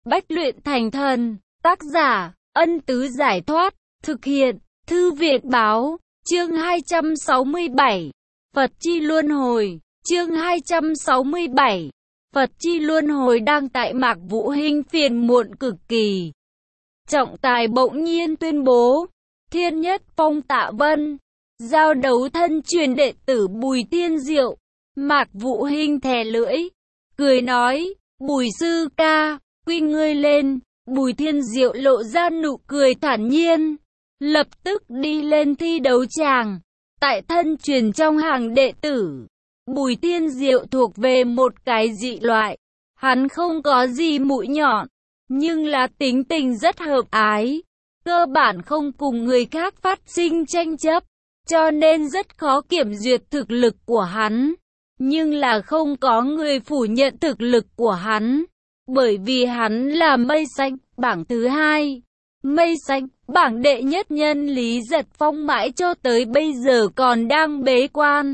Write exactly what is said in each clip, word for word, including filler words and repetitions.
Bách luyện thành thần. Tác giả, Ân Tứ Giải Thoát. Thực hiện, Thư Việt Báo. Chương hai trăm sáu mươi bảy. Phật chi luân hồi. Chương hai trăm sáu mươi bảy. Phật chi luân hồi. Đang tại Mạc Vũ Hinh phiền muộn cực kỳ. Trọng tài bỗng nhiên tuyên bố, Thiên Nhất Phong Tạ Vân giao đấu thân truyền đệ tử Bùi Thiên Diệu. Mạc Vũ Hinh thè lưỡi, cười nói, Bùi sư ca, quy ngươi lên. Bùi Thiên Diệu lộ ra nụ cười thản nhiên, lập tức đi lên thi đấu tràng. Tại thân truyền trong hàng đệ tử, Bùi Thiên Diệu thuộc về một cái dị loại. Hắn không có gì mũi nhọn, nhưng là tính tình rất hợp ái, cơ bản không cùng người khác phát sinh tranh chấp, cho nên rất khó kiểm duyệt thực lực của hắn. Nhưng là không có người phủ nhận thực lực của hắn, bởi vì hắn là mây xanh bảng thứ hai. Mây xanh bảng đệ nhất nhân Lý Giật Phong mãi cho tới bây giờ còn đang bế quan,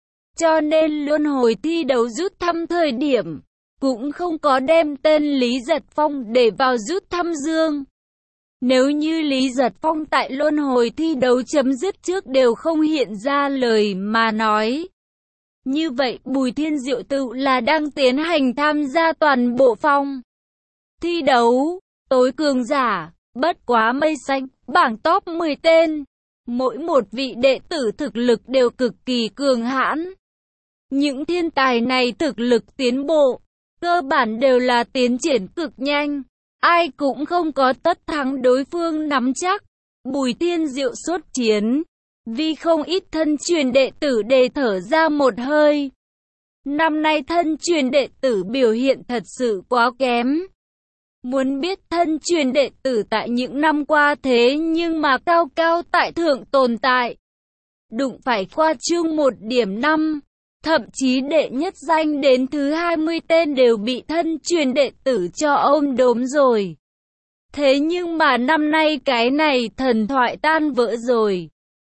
cho nên luân hồi thi đấu rút thăm thời điểm cũng không có đem tên Lý Giật Phong để vào rút thăm dương. Nếu như Lý Giật Phong tại luân hồi thi đấu chấm dứt trước đều không hiện ra lời mà nói, như vậy Bùi Thiên Diệu tự là đang tiến hành tham gia toàn bộ phong thi đấu tối cường giả. Bất quá mây xanh bảng top mười tên, mỗi một vị đệ tử thực lực đều cực kỳ cường hãn. Những thiên tài này thực lực tiến bộ cơ bản đều là tiến triển cực nhanh, ai cũng không có tất thắng đối phương nắm chắc. Bùi Thiên Diệu xuất chiến, vì không ít thân truyền đệ tử để thở ra một hơi. Năm nay thân truyền đệ tử biểu hiện thật sự quá kém. Muốn biết thân truyền đệ tử tại những năm qua thế nhưng mà cao cao tại thượng tồn tại, đụng phải qua chương một điểm năm, thậm chí đệ nhất danh đến thứ hai mươi tên đều bị thân truyền đệ tử cho ôm đốm rồi. Thế nhưng mà năm nay cái này thần thoại tan vỡ rồi.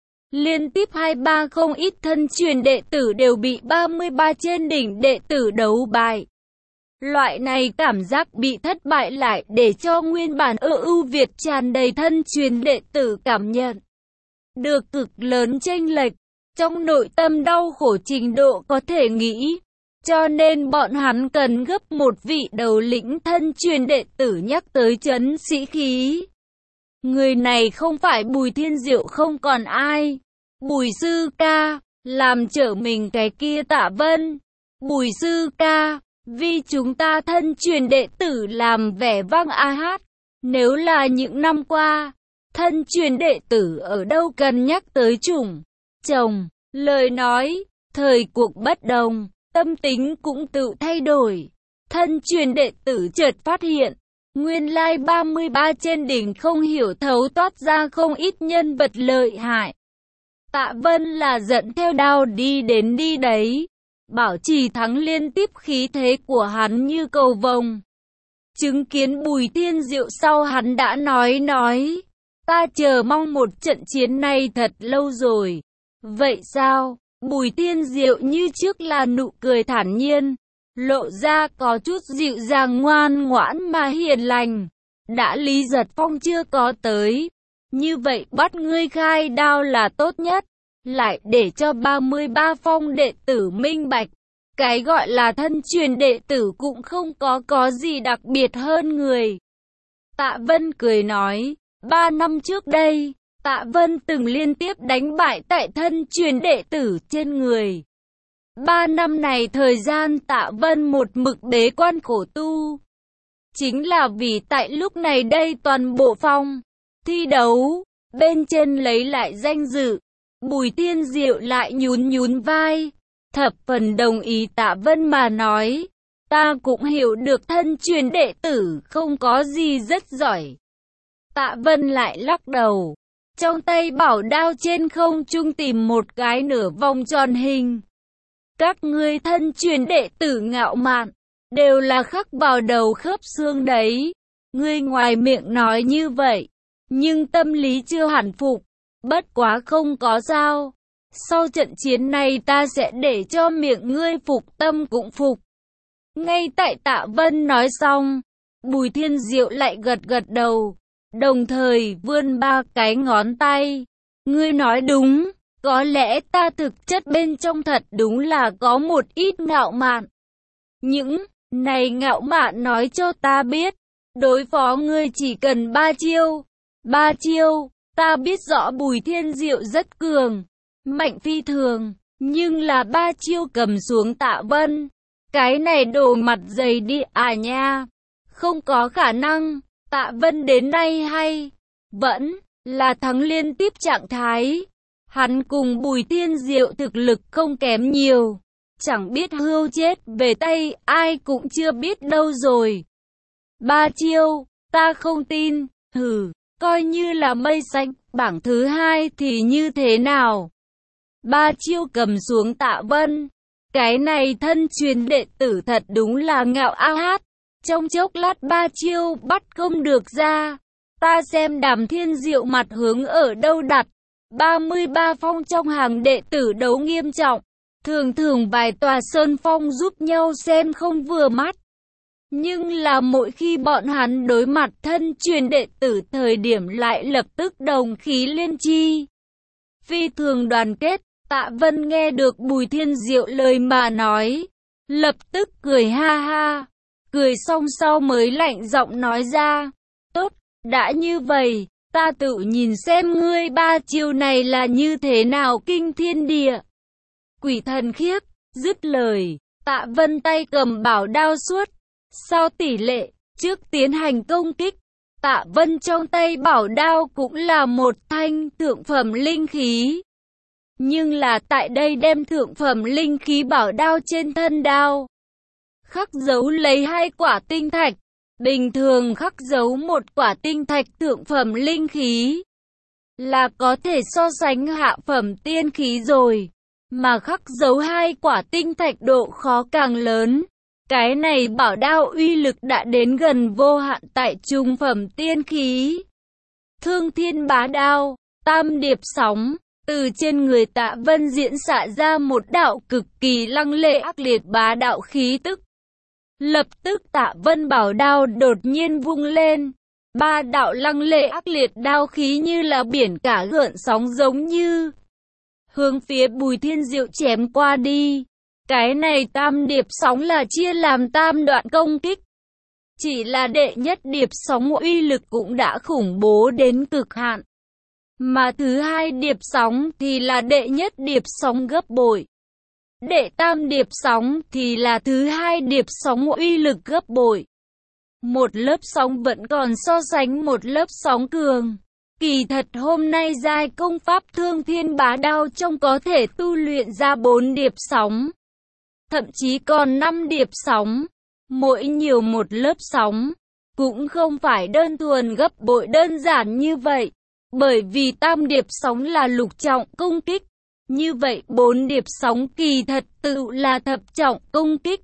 Liên tiếp hai ba không ít thân truyền đệ tử đều bị ba mươi ba trên đỉnh đệ tử đấu bại. Loại này cảm giác bị thất bại lại để cho nguyên bản ở ưu việt tràn đầy thân truyền đệ tử cảm nhận được cực lớn chênh lệch, trong nội tâm đau khổ trình độ có thể nghĩ. Cho nên bọn hắn cần gấp một vị đầu lĩnh thân truyền đệ tử nhắc tới trấn sĩ khí. Người này không phải Bùi Thiên Diệu không còn ai. Bùi sư ca, làm trở mình cái kia Tạ Vân. Bùi sư ca, vì chúng ta thân truyền đệ tử làm vẻ vang a hát. Nếu là những năm qua, thân truyền đệ tử ở đâu cần nhắc tới chủng chồng, lời nói, thời cuộc bất đồng, tâm tính cũng tự thay đổi. Thân truyền đệ tử chợt phát hiện, nguyên lai ba mươi ba trên đỉnh không hiểu thấu toát ra không ít nhân vật lợi hại. Tạ Vân là dẫn theo đao đi đến đi đấy, bảo trì thắng liên tiếp khí thế của hắn như cầu vồng. Chứng kiến Bùi Thiên Diệu sau hắn đã nói nói, ta chờ mong một trận chiến này thật lâu rồi. Vậy sao? Bùi Thiên Diệu như trước là nụ cười thản nhiên, lộ ra có chút dịu dàng ngoan ngoãn mà hiền lành. Đã Lý Giật Phong chưa có tới, như vậy bắt ngươi khai đao là tốt nhất. Lại để cho ba mươi ba phong đệ tử minh bạch, cái gọi là thân truyền đệ tử cũng không có có gì đặc biệt hơn người. Tạ Vân cười nói, ba năm trước đây, Tạ Vân từng liên tiếp đánh bại tại thân truyền đệ tử trên người. Ba năm này thời gian Tạ Vân một mực bế quan khổ tu, chính là vì tại lúc này đây toàn bộ phong thi đấu bên trên lấy lại danh dự. Bùi Thiên Diệu lại nhún nhún vai, thập phần đồng ý Tạ Vân mà nói, ta cũng hiểu được thân truyền đệ tử không có gì rất giỏi. Tạ Vân lại lắc đầu, trong tay bảo đao trên không trung tìm một cái nửa vòng tròn hình. Các ngươi thân truyền đệ tử ngạo mạn, đều là khắc vào đầu khớp xương đấy. Ngươi ngoài miệng nói như vậy, nhưng tâm lý chưa hẳn phục. Bất quá không có sao, sau trận chiến này ta sẽ để cho miệng ngươi phục tâm cũng phục. Ngay tại Tạ Vân nói xong, Bùi Thiên Diệu lại gật gật đầu, đồng thời vươn ba cái ngón tay. Ngươi nói đúng, có lẽ ta thực chất bên trong thật đúng là có một ít ngạo mạn. Những này ngạo mạn nói cho ta biết, đối phó ngươi chỉ cần ba chiêu. Ba chiêu, ta biết rõ Bùi Thiên Diệu rất cường, mạnh phi thường, nhưng là ba chiêu cầm xuống Tạ Vân. Cái này đổ mặt dày đi à nha, không có khả năng. Tạ Vân đến nay hay vẫn là thắng liên tiếp trạng thái. Hắn cùng Bùi Thiên Diệu thực lực không kém nhiều, chẳng biết hưu chết về tay ai cũng chưa biết đâu rồi. Ba chiêu, ta không tin. Hừ, coi như là mây xanh, bảng thứ hai thì như thế nào? Ba chiêu cầm xuống Tạ Vân. Cái này thân truyền đệ tử thật đúng là ngạo a hát. Trong chốc lát ba chiêu bắt không được ra. Ta xem Đàm Thiên Diệu mặt hướng ở đâu đặt. ba mươi ba phong trong hàng đệ tử đấu nghiêm trọng. Thường thường vài tòa sơn phong giúp nhau xem không vừa mắt. Nhưng là mỗi khi bọn hắn đối mặt thân truyền đệ tử thời điểm lại lập tức đồng khí liên chi. Phi thường đoàn kết. Tạ Vân nghe được Bùi Thiên Diệu lời mà nói, lập tức cười ha ha. Cười xong sau mới lạnh giọng nói ra, tốt, đã như vậy, ta tự nhìn xem ngươi ba chiêu này là như thế nào kinh thiên địa. Quỷ thần khiếp, dứt lời, Tạ Vân tay cầm bảo đao suốt. Sau tỷ lệ, trước tiến hành công kích, Tạ Vân trong tay bảo đao cũng là một thanh thượng phẩm linh khí. Nhưng là tại đây đem thượng phẩm linh khí bảo đao trên thân đao khắc dấu lấy hai quả tinh thạch. Bình thường khắc dấu một quả tinh thạch thượng phẩm linh khí là có thể so sánh hạ phẩm tiên khí rồi, mà khắc dấu hai quả tinh thạch độ khó càng lớn. Cái này bảo đao uy lực đã đến gần vô hạn tại trung phẩm tiên khí. Thương Thiên Bá Đao, Tam Điệp Sóng. Từ trên người Tạ Vân diễn xạ ra một đạo cực kỳ lăng lệ ác liệt bá đạo khí tức. Lập tức Tạ Vân bảo đao đột nhiên vung lên. Ba đạo lăng lệ ác liệt đao khí như là biển cả gợn sóng giống như hướng phía Bùi Thiên Diệu chém qua đi. Cái này tam điệp sóng là chia làm tam đoạn công kích. Chỉ là đệ nhất điệp sóng uy lực cũng đã khủng bố đến cực hạn. Mà thứ hai điệp sóng thì là đệ nhất điệp sóng gấp bội. Đệ tam điệp sóng thì là thứ hai điệp sóng uy lực gấp bội. Một lớp sóng vẫn còn so sánh một lớp sóng cường. Kỳ thật hôm nay giai công pháp Thương Thiên Bá Đao trong có thể tu luyện ra bốn điệp sóng. Thậm chí còn năm điệp sóng. Mỗi nhiều một lớp sóng. Cũng không phải đơn thuần gấp bội đơn giản như vậy. Bởi vì tam điệp sóng là lục trọng công kích. Như vậy bốn điệp sóng kỳ thật tự là thập trọng công kích.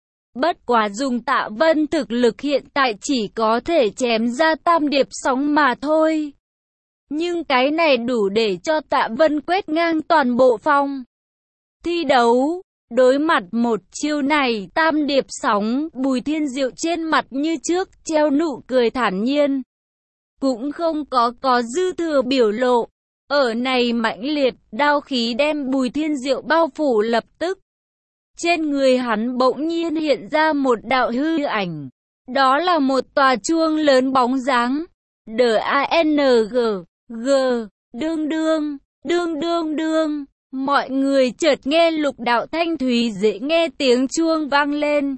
Bất quá dùng Tạ Vân thực lực hiện tại chỉ có thể chém ra tam điệp sóng mà thôi. Nhưng cái này đủ để cho Tạ Vân quét ngang toàn bộ phong thi đấu. Đối mặt một chiêu này tam điệp sóng, Bùi Thiên Diệu trên mặt như trước treo nụ cười thản nhiên. Cũng không có có dư thừa biểu lộ. Ở này mãnh liệt, đao khí đem Bùi Thiên Diệu bao phủ lập tức. Trên người hắn bỗng nhiên hiện ra một đạo hư ảnh. Đó là một tòa chuông lớn bóng dáng. D A N G, G, đương đương, đương đương đương. Mọi người chợt nghe lục đạo thanh thúy dễ nghe tiếng chuông vang lên.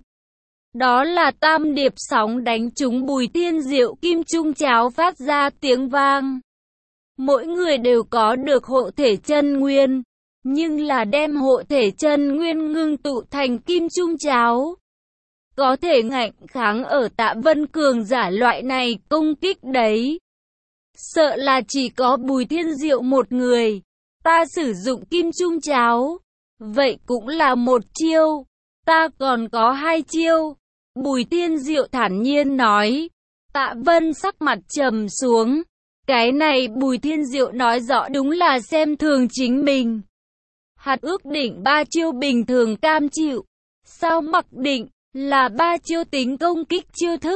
Đó là tam điệp sóng đánh trúng Bùi Thiên Diệu kim trung cháo phát ra tiếng vang. Mỗi người đều có được hộ thể chân nguyên, nhưng là đem hộ thể chân nguyên ngưng tụ thành kim trung cháo. Có thể ngạnh kháng ở Tạ Vân cường giả loại này công kích đấy. Sợ là chỉ có Bùi Thiên Diệu một người. Ta sử dụng kim trung cháo. Vậy cũng là một chiêu. Ta còn có hai chiêu. Bùi Thiên Diệu thản nhiên nói. Tạ Vân sắc mặt trầm xuống. Cái này Bùi Thiên Diệu nói rõ đúng là xem thường chính mình. Hạt ước định ba chiêu bình thường cam chịu. Sao mặc định là ba chiêu tính công kích chiêu thức.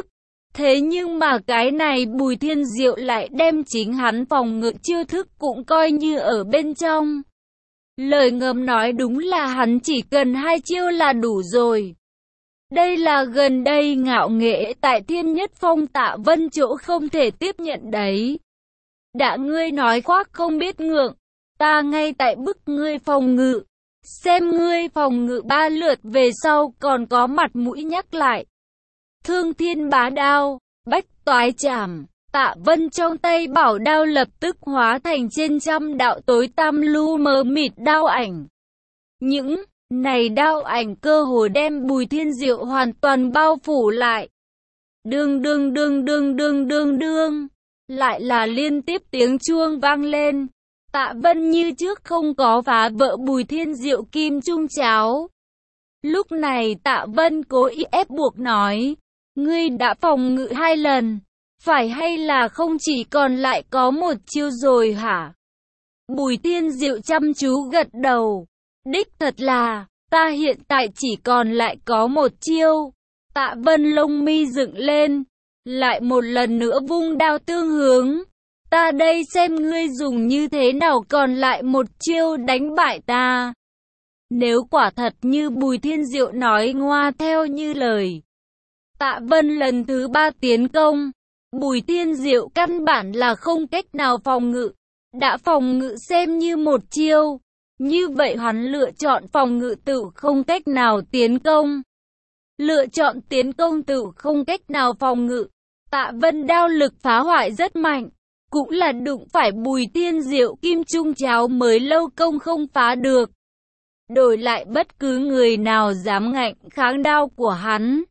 Thế nhưng mà cái này Bùi Thiên Diệu lại đem chính hắn phòng ngự chiêu thức cũng coi như ở bên trong. Lời ngầm nói đúng là hắn chỉ cần hai chiêu là đủ rồi. Đây là gần đây ngạo nghễ tại Thiên Nhất Phong Tạ Vân chỗ không thể tiếp nhận đấy. Đã ngươi nói khoác không biết ngượng, ta ngay tại bức ngươi phòng ngự. Xem ngươi phòng ngự ba lượt về sau còn có mặt mũi nhắc lại. Thương Thiên Bá Đao, Bách Toái Chảm. Tạ Vân trong tay bảo đao lập tức hóa thành trên trăm đạo tối tam lu mờ mịt đao ảnh. Những này đao ảnh cơ hồ đem Bùi Thiên Diệu hoàn toàn bao phủ lại. Đương đương đương đương đương đương đương, lại là liên tiếp tiếng chuông vang lên. Tạ Vân như trước không có phá vỡ Bùi Thiên Diệu kim trung cháo. Lúc này Tạ Vân cố ý ép buộc nói, ngươi đã phòng ngự hai lần, phải hay là không chỉ còn lại có một chiêu rồi hả? Bùi Thiên Diệu chăm chú gật đầu, đích thật là, ta hiện tại chỉ còn lại có một chiêu. Tạ Vân lông mi dựng lên, lại một lần nữa vung đao tương hướng. Ta đây xem ngươi dùng như thế nào còn lại một chiêu đánh bại ta. Nếu quả thật như Bùi Thiên Diệu nói ngoa theo như lời, Tạ Vân lần thứ ba tiến công, Bùi Thiên Diệu căn bản là không cách nào phòng ngự. Đã phòng ngự xem như một chiêu, như vậy hắn lựa chọn phòng ngự tự không cách nào tiến công. Lựa chọn tiến công tự không cách nào phòng ngự. Tạ Vân đao lực phá hoại rất mạnh, cũng là đụng phải Bùi Thiên Diệu kim trung cháo mới lâu công không phá được. Đổi lại bất cứ người nào dám ngạnh kháng đao của hắn,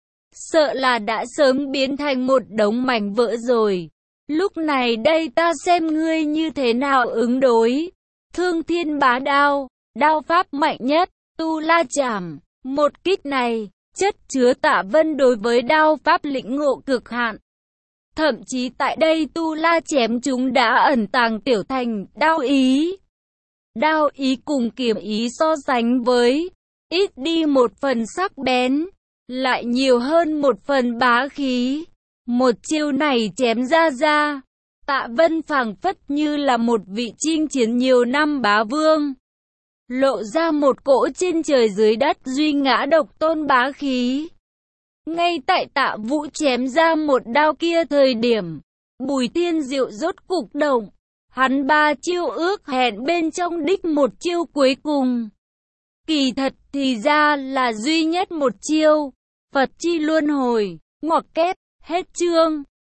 sợ là đã sớm biến thành một đống mảnh vỡ rồi. Lúc này đây ta xem ngươi như thế nào ứng đối. Thương Thiên Bá Đao, đao pháp mạnh nhất, Tu La Chảm. Một kích này, chất chứa Tạ Vân đối với đao pháp lĩnh ngộ cực hạn. Thậm chí tại đây Tu La chém chúng đã ẩn tàng tiểu thành đao ý. Đao ý cùng kiếm ý so sánh với, ít đi một phần sắc bén, lại nhiều hơn một phần bá khí. Một chiêu này chém ra ra, Tạ Vân phảng phất như là một vị chinh chiến nhiều năm bá vương, lộ ra một cỗ trên trời dưới đất duy ngã độc tôn bá khí. Ngay tại Tạ Vũ chém ra một đao kia thời điểm, Bùi Thiên Diệu rốt cục động, hắn ba chiêu ước hẹn bên trong đích một chiêu cuối cùng. Kỳ thật thì ra là duy nhất một chiêu, Phật chi luân hồi, ngoặc kép, hết chương.